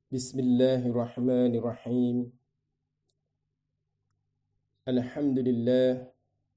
Bismillahirrahmanirrahim. Alhamdulillah.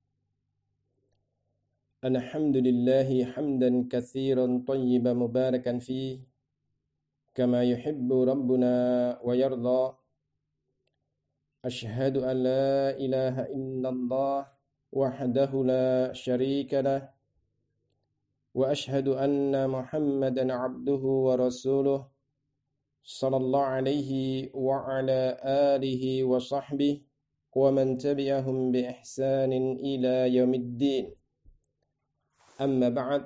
Alhamdulillahi hamdan katsiran tayyiban mubarakan fih kama yuhibbu rabbuna wa yarda. Ashhadu an la ilaha illallah wahdahu la syarika lah wa ashhadu anna Muhammadan abduhu wa rasuluh sallallahu alaihi wa ala alihi wa sahbihi wa man tabi'ahum bi ihsanin ila yaumiddin. Amma ba'd.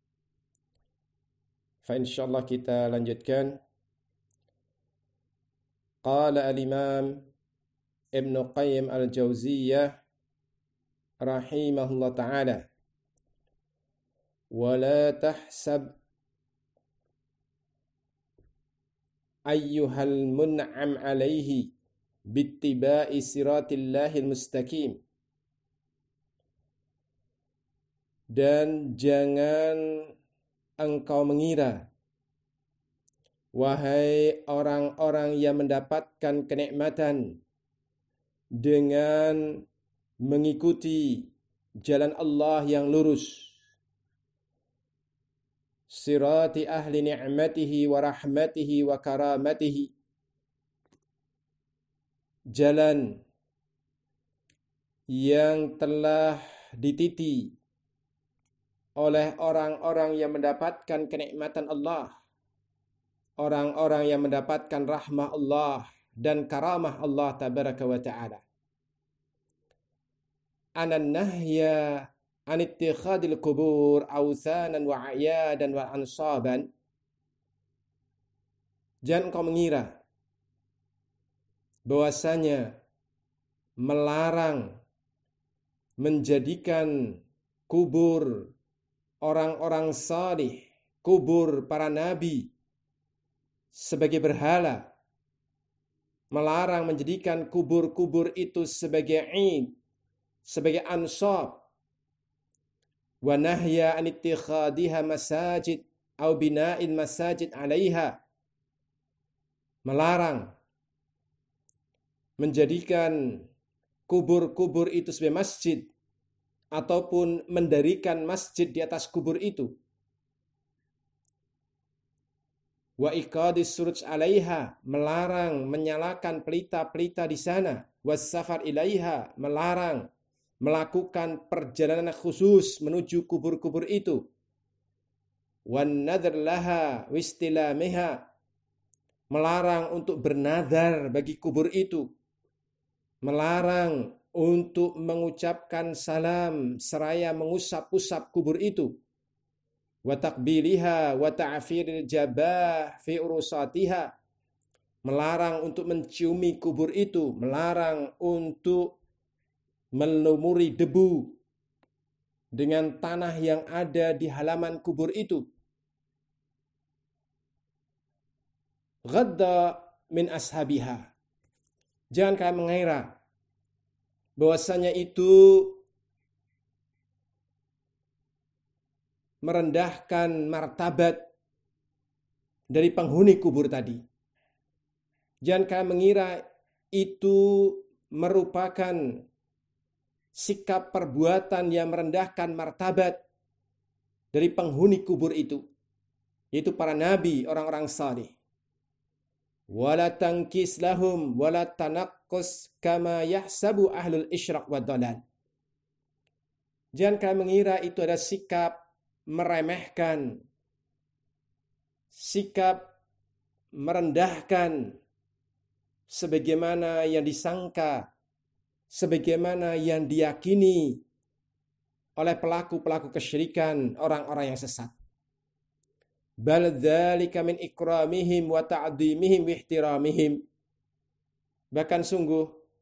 Fa insyaallah kita lanjutkan. Qala al-Imam Ibn Qayyim al-Jauziyah rahimahullah ta'ala, wa la tahsab ayyuhal mun'am alaihi bittiba'i siratillahil mustaqim. Dan jangan engkau mengira, wahai orang-orang yang mendapatkan kenikmatan dengan mengikuti jalan Allah yang lurus, sirati ahli ni'matihi wa rahmatihi wa karamatihi, jalan yang telah dititi oleh orang-orang yang mendapatkan kenikmatan Allah, orang-orang yang mendapatkan rahmah Allah dan karamah Allah tabaraka wa ta'ala. Anan nahya an ittikhadil qubur awthanan wa a'yadan wa ansaban. Jangan kau mengira bahwasanya melarang menjadikan kubur orang-orang salih, kubur para nabi sebagai berhala, melarang menjadikan kubur-kubur itu sebagai id, sebagai ansab, wa nahya an ittikhadiha masajid au bina'il masajid 'alaiha, melarang menjadikan kubur-kubur itu sebagai masjid ataupun mendirikan masjid di atas kubur itu. Wa iqadis suruj 'alaiha, melarang menyalakan pelita-pelita di sana. Was safar ilaiha, melarang melakukan perjalanan khusus menuju kubur-kubur itu. Wan nadhr laha wistilamiha, melarang untuk bernadar bagi kubur itu. Melarang untuk mengucapkan salam seraya mengusap-usap kubur itu. Wa taqbiliha wa ta'firil jabah fi urusatiha, melarang untuk menciumi kubur itu, melarang untuk melumuri debu dengan tanah yang ada di halaman kubur itu. Ghadda min ashabiha, jangan kalian mengira bahwasanya itu merendahkan martabat dari penghuni kubur tadi. Jangan kalian mengira itu merupakan sikap perbuatan yang merendahkan martabat dari penghuni kubur itu, yaitu para nabi, orang-orang saleh. Wala tankis lahum wala tanaqqus kama yahsabu ahlul isyraq wa dhalal. Jangan kalian mengira itu ada sikap meremehkan, sikap merendahkan sebagaimana yang disangka, sebagaimana yang diyakini oleh pelaku-pelaku kesyirikan, orang-orang yang sesat. Bal dzalika min ikramihim wa ta'dhimihim wa ihtiramihim. Bahkan sungguh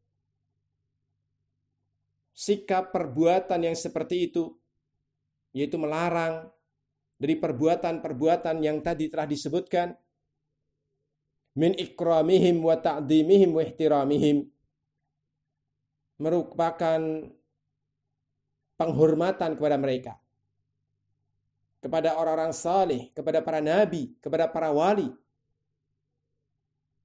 sikap perbuatan yang seperti itu, yaitu melarang dari perbuatan-perbuatan yang tadi telah disebutkan, min ikramihim wa ta'dhimihim wa ihtiramihim, merupakan penghormatan kepada mereka, kepada orang-orang saleh, kepada para nabi, kepada para wali.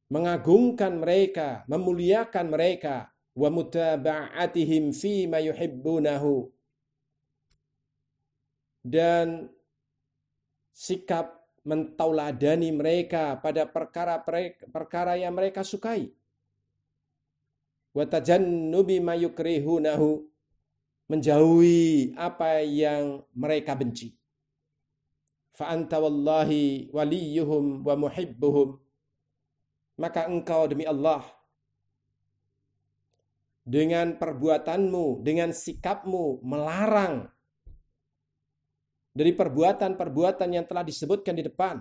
mengagungkan mereka, memuliakan mereka, wa mutaba'atihim fi ma yuhibbunahu, dan sikap mentauladani mereka pada perkara yang mereka sukai, wa tajannubi ma yukrihunahu, menjauhi apa yang mereka benci. Fa anta wallahi waliyuhum wa muhibbuhum, maka engkau demi Allah dengan perbuatanmu, dengan sikapmu melarang dari perbuatan-perbuatan yang telah disebutkan di depan.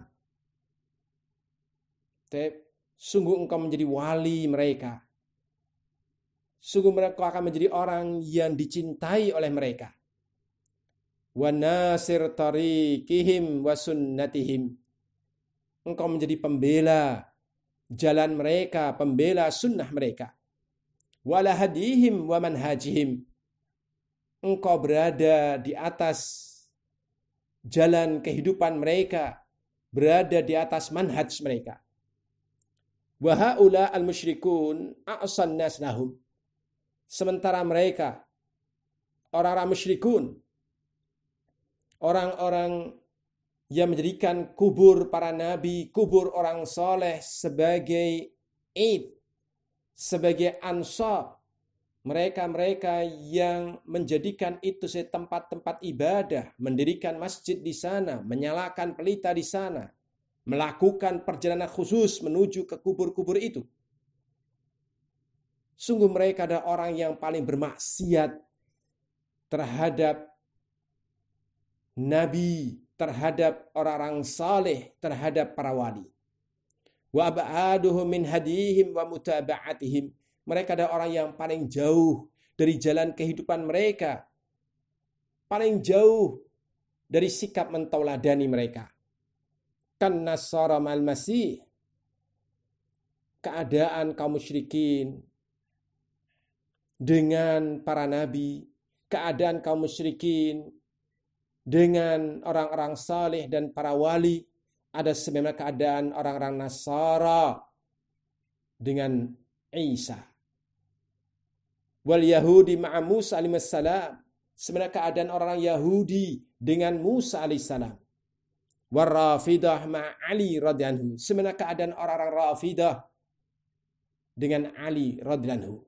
Sungguh engkau menjadi wali mereka. Sungguh mereka akan menjadi orang yang dicintai oleh mereka. Wa nasir tariqihim wa sunnatihim. Engkau menjadi pembela jalan mereka, pembela sunnah mereka. Wala hadihim wa manhajihim. Engkau berada di atas jalan kehidupan mereka, berada di atas manhaj mereka. Wa haula al-musyrikun a'san nas lahum. Sementara mereka, orang-orang musyrikun, orang-orang yang menjadikan kubur para nabi, kubur orang soleh sebagai id, sebagai ansab, mereka-mereka yang menjadikan itu sebagai tempat-tempat ibadah, mendirikan masjid di sana, menyalakan pelita di sana, melakukan perjalanan khusus menuju ke kubur-kubur itu. Sungguh mereka adalah orang yang paling bermaksiat terhadap nabi, terhadap orang-orang saleh, terhadap para wali. Wa ab'aduhum min hadihim wa mutaba'atihim. Mereka adalah orang yang paling jauh dari jalan kehidupan mereka, paling jauh dari sikap mentauladani mereka. Kan nasara ma'al masih, keadaan kaum musyrikin dengan para nabi, keadaan kaum musyrikin dengan orang-orang saleh dan para wali, ada sebagaimana keadaan orang-orang Nasara dengan Isa. Wal Yahudi ma'a Musa alaihissalam, sebenarnya keadaan orang Yahudi dengan Musa alaihissalam. War Rafidah ma'a Ali radhiyallahu anhu, sebenarnya keadaan orang-orang Rafidah dengan Ali radhiyallahu anhu.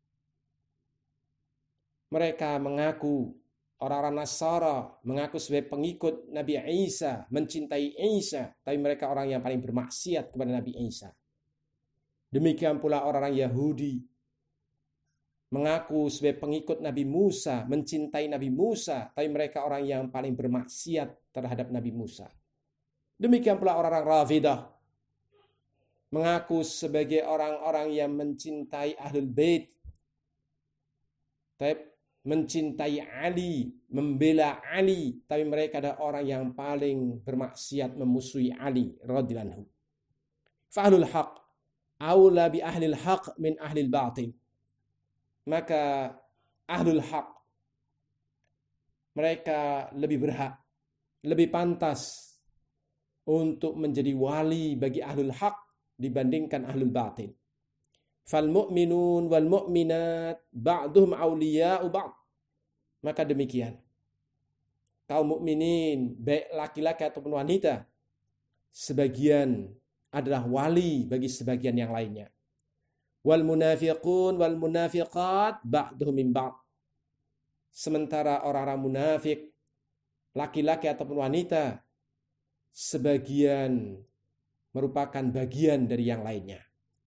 Mereka mengaku, orang-orang Nasara mengaku sebagai pengikut Nabi Isa, mencintai Isa, tapi mereka orang yang paling bermaksiat kepada Nabi Isa. Demikian pula orang-orang Yahudi mengaku sebagai pengikut Nabi Musa, mencintai Nabi Musa, tapi mereka orang yang paling bermaksiat terhadap Nabi Musa. Demikian pula orang-orang Rafidah mengaku sebagai orang-orang yang mencintai Ahlul Bait, tapi mencintai Ali, membela Ali, tapi mereka adalah orang yang paling bermaksiat memusuhi Ali radhiyallahu anhu. Fa'ahlul haq aula bi ahlil haq min ahlil batil. Maka ahlul haq, mereka lebih berhak, lebih pantas untuk menjadi wali bagi ahlul haq dibandingkan ahlul batil. Fal mu'minun wal mu'minat ba'duhum awliya'u ba'd. Maka demikian, kaum mukminin baik laki-laki ataupun wanita, sebagian adalah wali bagi sebagian yang lainnya. Wal munafiqun wal munafiqat ba'duhum min ba'd. Sementara orang-orang munafik, laki-laki ataupun wanita, sebagian merupakan bagian dari yang lainnya.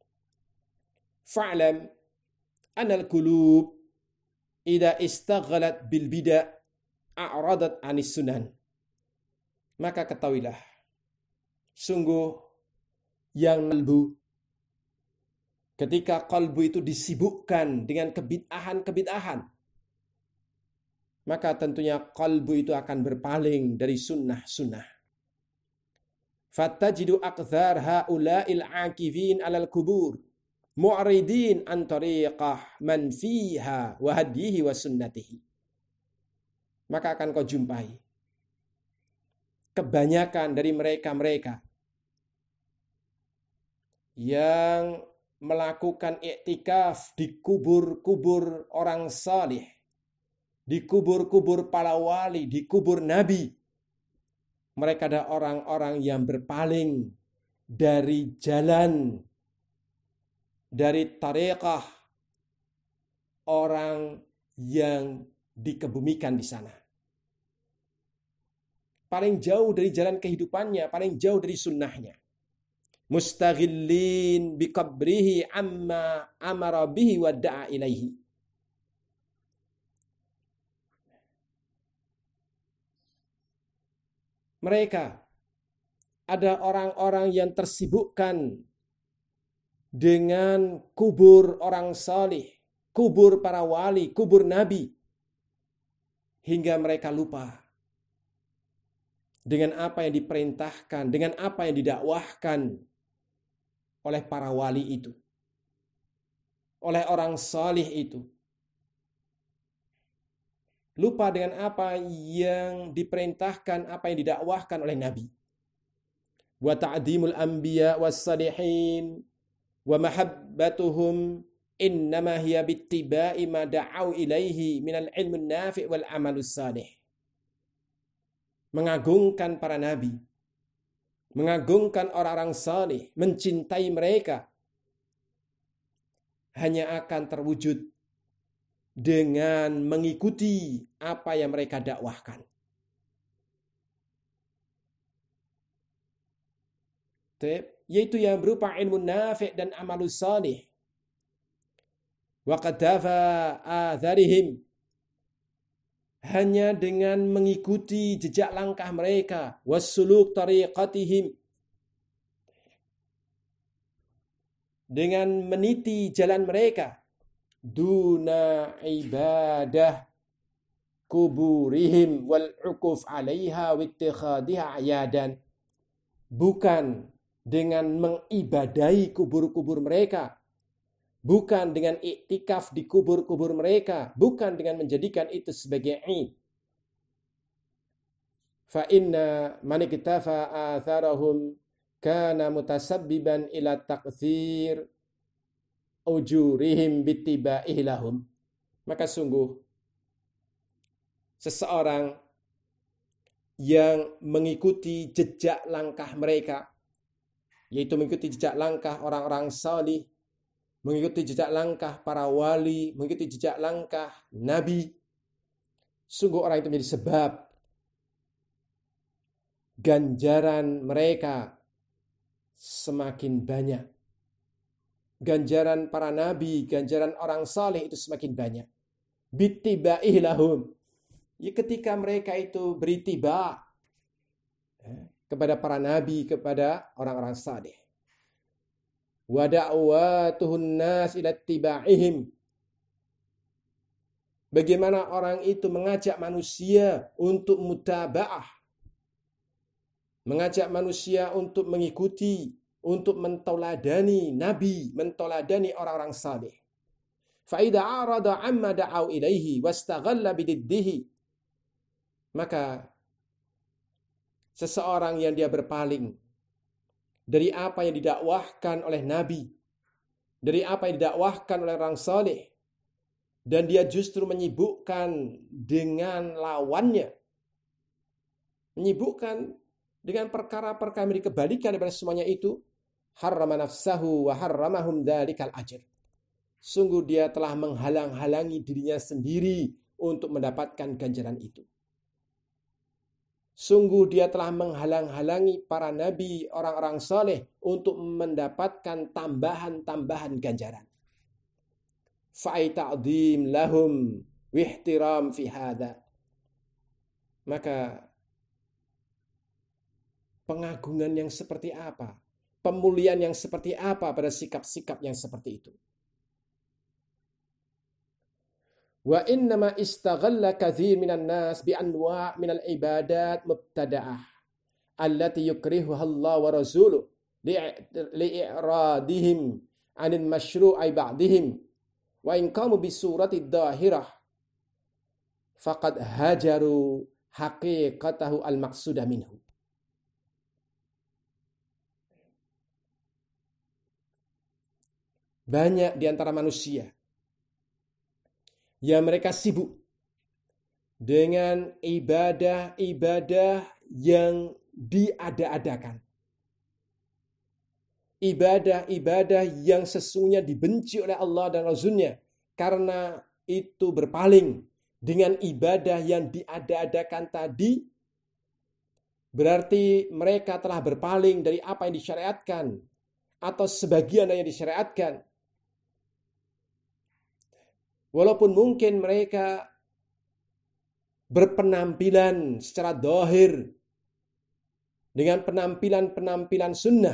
Fa'lam anal qulub idza istaghalat bil bid'ah a'radat 'anis sunan. Maka ketahuilah, sungguh yang kalbu, ketika kalbu itu disibukkan dengan kebid'ahan, maka tentunya kalbu itu akan berpaling dari sunnah-sunnah. Fatajidu akthar haula'il 'akifin 'alal kubur mu'ridin an tariqah man fiha wa hadihi wa sunnatihi. Maka akan kau jumpai kebanyakan dari mereka-mereka yang melakukan iktikaf di kubur-kubur orang salih, di kubur-kubur para wali, di kubur nabi. Mereka adalah orang-orang yang berpaling dari jalan, dari tariqah orang yang dikebumikan di sana. Paling jauh dari jalan kehidupannya, paling jauh dari sunnahnya. Mustaghillin biqabrihi amma amara bihi wa da'a ilaihi. Mereka ada orang-orang yang tersibukkan dengan kubur orang salih, kubur para wali, kubur nabi, hingga mereka lupa dengan apa yang diperintahkan, dengan apa yang didakwahkan oleh para wali itu, oleh orang salih itu. Lupa dengan apa yang diperintahkan, apa yang didakwahkan oleh Nabi. Wa ta'dimul anbiya was salihin wa mahabbatuhum innama hiya bittiba'i ma da'au ilaihi minal ilmin nafi' wal amalus salih. Mengagungkan para nabi, mengagungkan orang-orang salih, mencintai mereka hanya akan terwujud dengan mengikuti apa yang mereka dakwahkan. Yaitu yang berupa ilmu nafi' dan amalus salih. Wa qadafa atharihim, hanya dengan mengikuti jejak langkah mereka, wassuluk tariqatihim, dengan meniti jalan mereka, duna ibadah kuburihim wal ukuf alaiha wittikhadiha ayadan, bukan dengan mengibadahi kubur-kubur mereka, bukan dengan iktikaf di kubur-kubur mereka, bukan dengan menjadikan itu sebagai id. Fa inna man iktafa atharahum kana mutasabbiban ila takthir ujurihim bittibaihi lahum. Maka sungguh seseorang yang mengikuti jejak langkah mereka, yaitu mengikuti jejak langkah orang-orang salih, mengikuti jejak langkah para wali, mengikuti jejak langkah nabi, sungguh orang itu menjadi sebab ganjaran mereka semakin banyak. Ganjaran para nabi, ganjaran orang saleh itu semakin banyak. Bittibaih lahum. Ya, ketika mereka itu beritiba kepada para nabi, kepada orang-orang saleh. Wa da'watuhun nas ila tiba'ihim. Bagaimana orang itu mengajak manusia untuk mutaba'ah, mengajak manusia untuk mengikuti, untuk mentauladani nabi, mentauladani orang-orang saleh. Fa idza arada amma da'au ilaihi wastaghalla bididdihi, maka seseorang yang dia berpaling dari apa yang didakwahkan oleh nabi, dari apa yang didakwahkan oleh orang saleh, dan dia justru menyibukkan dengan lawannya, menyibukkan dengan perkara-perkara yang dikebalikan daripada semuanya itu, harrama nafsahu wa harramahum dzalikal ajr. Sungguh dia telah menghalang-halangi dirinya sendiri untuk mendapatkan ganjaran itu. Sungguh dia telah menghalang-halangi para nabi, orang-orang saleh untuk mendapatkan tambahan-tambahan ganjaran. Fa'i ta'dhim lahum wihtiram fi hadha. Maka pengagungan yang seperti apa, pemuliaan yang seperti apa pada sikap-sikap yang seperti itu. Wa innama istaghalla kathir minan nas bi anwa' minal ibadat mubtada'ah allati yukrihuha Allah wa rasuluh li'i'radihim 'anil masyru'i ba'dihim wa in qamu bi surati dhahirah faqad hajaru haqiqatahu al-maqsuda minhu. banyak di antara manusia yang mereka sibuk dengan ibadah-ibadah yang diada-adakan. Ibadah-ibadah yang sesungguhnya dibenci oleh Allah dan Rasul-Nya karena itu berpaling dengan ibadah yang diada-adakan tadi. Berarti mereka telah berpaling dari apa yang disyariatkan atau sebagian yang disyariatkan. Walaupun mungkin mereka berpenampilan secara zahir dengan penampilan-penampilan sunnah.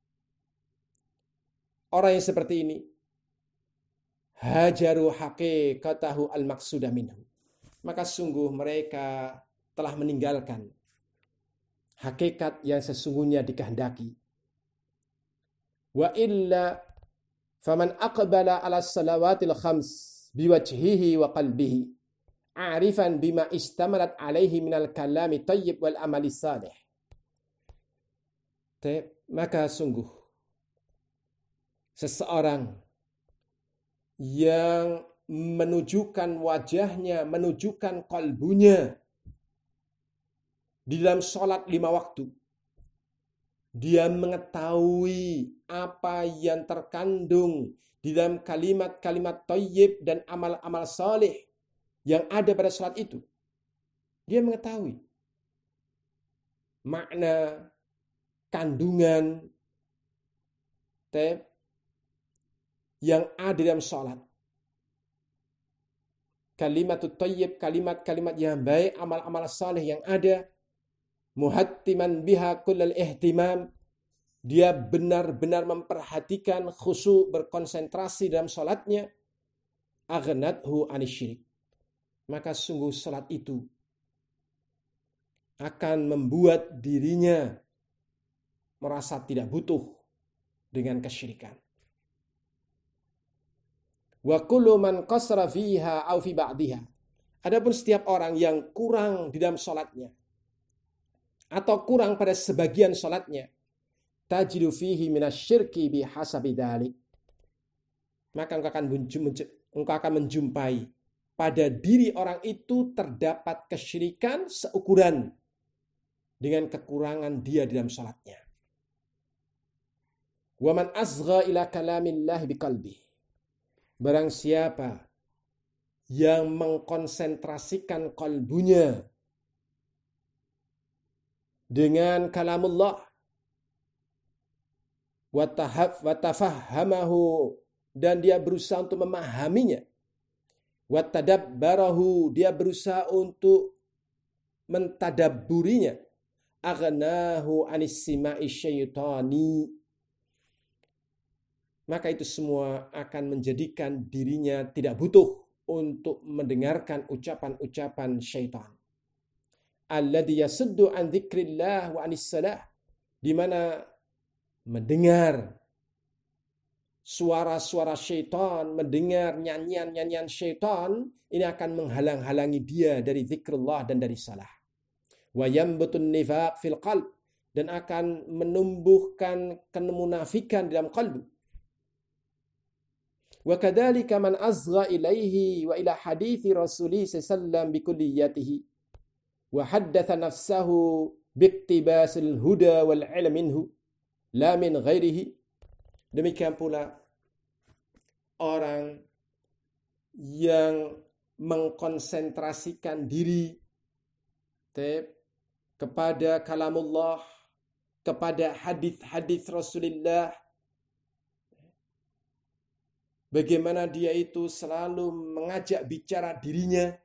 Orang yang seperti ini hajaru haqiqatahu al-maqsudah minhu. Maka sungguh mereka telah meninggalkan hakikat yang sesungguhnya dikehendaki. Wa illa faman aqbala ala salawatil khams biwajhihi wa qalbihi arifan bima istamalat alaihi minal kalami tayyib wal amali salih. Maka sungguh seseorang yang menunjukkan wajahnya, menunjukkan kalbunya di dalam sholat 5 waktu, dia mengetahui apa yang terkandung di dalam kalimat-kalimat thayyib dan amal-amal saleh yang ada pada sholat itu. Dia mengetahui makna, kandungan yang ada dalam sholat. Kalimatut thayyib, kalimat-kalimat yang baik, amal-amal saleh yang ada, muhattiman biha kullal ihtimam, dia benar-benar memperhatikan, khusyuk, berkonsentrasi dalam sholatnya, aghnathu anisyirik. Maka sungguh sholat itu akan membuat dirinya merasa tidak butuh dengan kesyirikan. Wa kullu man qasara fiha aw fi ba'diha. Adapun setiap orang yang kurang di dalam sholatnya atau kurang pada sebagian sholatnya, tajidu fihi minasyirki bihasabi dzalik. Maka engkau akan menjumpai pada diri orang itu terdapat kesyirikan seukuran dengan kekurangan dia di dalam sholatnya. Wa man asgha ila kalamillahi biqalbihi. Barang siapa yang mengkonsentrasikan kalbunya dengan kalamullah wa tafahhamahu, dan dia berusaha untuk memahaminya, wa tadabbarahu, dia berusaha untuk mentadabburinya, aghnahu anis sima'i syaitani, maka itu semua akan menjadikan dirinya tidak butuh untuk mendengarkan ucapan-ucapan syaitan. Alladhi yasuddu an dzikrillah wa anis salah, di mana mendengar suara-suara syaitan, mendengar nyanyian-nyanyian syaitan, ini akan menghalang-halangi dia dari zikrullah dan dari salah. Wa yambutun nifaq fil qalb, dan akan menumbuhkan kemunafikan dalam kalbu. Wa kadzalika man azgha ilaihi wa ila hadithi Rasulih sallallahu bikulliyatihi wa haddatha nafsahu biktibasil huda wal ilm minhu la min ghairihi. Demikian pula orang yang mengkonsentrasikan diri kepada kalamullah, kepada hadis-hadis Rasulullah, bagaimana dia itu selalu mengajak bicara dirinya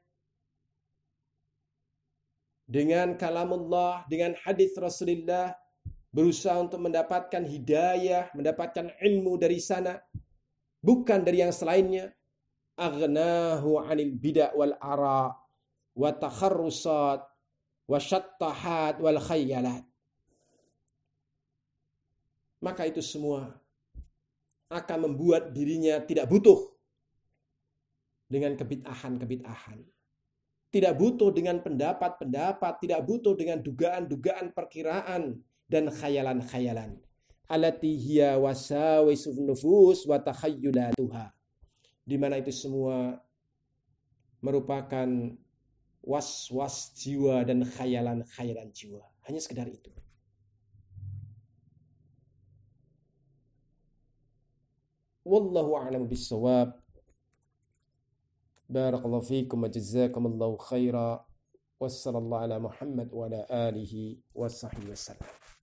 dengan kalamullah, dengan hadis Rasulullah, berusaha untuk mendapatkan hidayah, mendapatkan ilmu dari sana, bukan dari yang selainnya. Aghnahu 'anil bid'ah wal ara wa takharrusat wa syattahat wal khayalat. Maka itu semua akan membuat dirinya tidak butuh dengan kebid'ahan-kebid'ahan. Tidak butuh dengan pendapat-pendapat, tidak butuh dengan dugaan-dugaan perkiraan dan khayalan-khayalan. allati hiya wasawisun nufus wa takhayyulatuha, di mana itu semua merupakan was-was jiwa dan khayalan-khayalan jiwa. Hanya sekedar itu. Wallahu a'lam bis-shawab. Barakallahu fiikum wa jazakumullahu khaira. Wassallallahu ala Muhammad wa ala alihi wa sahbihi wasallam.